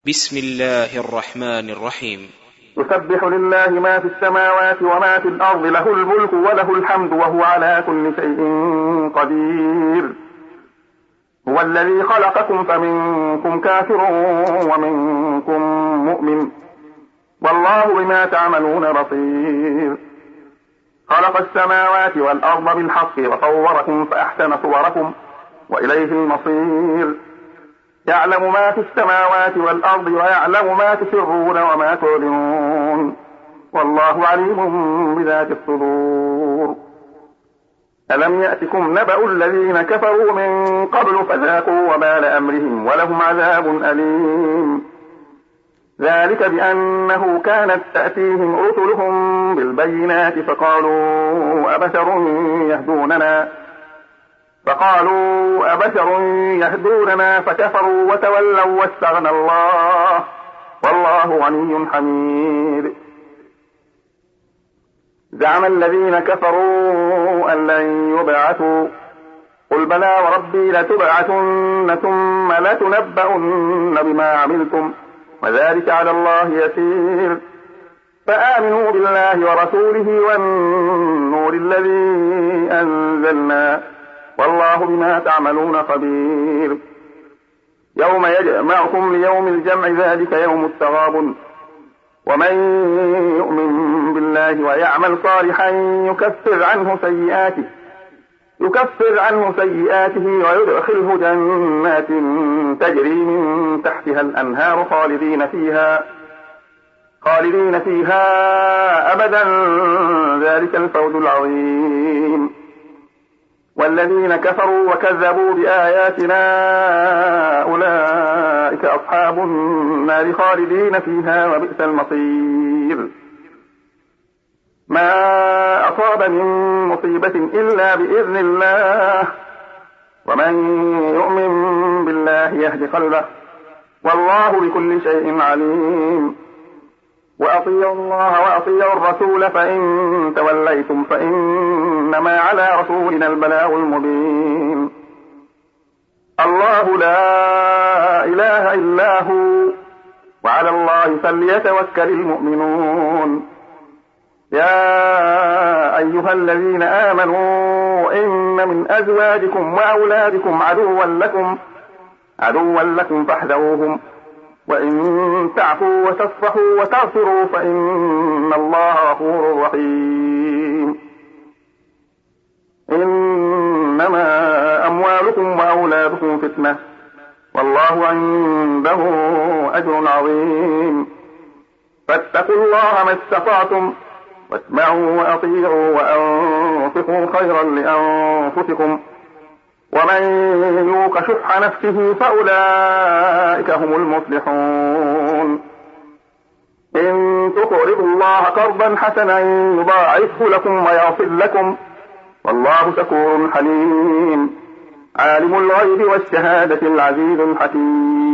بسم الله الرحمن الرحيم. يسبح لله ما في السماوات وما في الأرض، له الملك وله الحمد وهو على كل شيء قدير. هو الذي خلقكم فمنكم كافر ومنكم مؤمن، والله بما تعملون بصير. خلق السماوات والأرض بالحق وصوركم فأحسن صوركم وإليه المصير. يعلم ما في السماوات والأرض ويعلم ما تسرون وما تعلنون، والله عليم بذات الصدور. ألم يأتكم نبأ الذين كفروا من قبل فذاقوا وبال أمرهم ولهم عذاب أليم. ذلك بأنه كانت تأتيهم رسلهم بالبينات فقالوا أبشر يهدوننا فكفروا وتولوا واستغنى الله والله غني حميد. زعم الذين كفروا أن لن يبعثوا، قل بلى وربي لتبعثن ثم لتنبؤن بما عملتم وذلك على الله يسير. فآمنوا بالله ورسوله والنور الذي أنزلنا والله بما تعملون خبير. يوم يجمعكم ليوم الجمع ذلك يوم التغابن، ومن يؤمن بالله ويعمل صالحا يكفر عنه سيئاته ويدخله جنات تجري من تحتها الأنهار خالدين فيها أبدا، ذلك الفوز العظيم. والذين كفروا وكذبوا بآياتنا أولئك أصحاب النار خالدين فيها وبئس المصير. ما أصاب من مصيبة إلا بإذن الله، ومن يؤمن بالله يهد قلبه، والله بكل شيء عليم. وأطيعوا الله وأطيعوا الرسول فإن توليتم فإنما على رسولنا البلاغ المبين. الله لا إله إلا هو وعلى الله فليتوكل المؤمنون. يا أيها الذين آمنوا إن من أزواجكم وأولادكم عدوا لكم فاحذروهم، وإن تعفوا وتصفحوا وتغفروا فإن الله غفور رحيم. إنما أموالكم وأولادكم فتنة، والله عنده أجر عظيم. فاتقوا الله ما استطعتم واسمعوا وأطيعوا وأنفقوا خيرا لأنفسكم، ومن يوق شح نفسه فأولئك هم المفلحون. إن تقرضوا الله قرضا حسنا يضاعفه لكم ويغفر لكم، والله شكور حليم. عالم الغيب والشهادة العزيز الحكيم.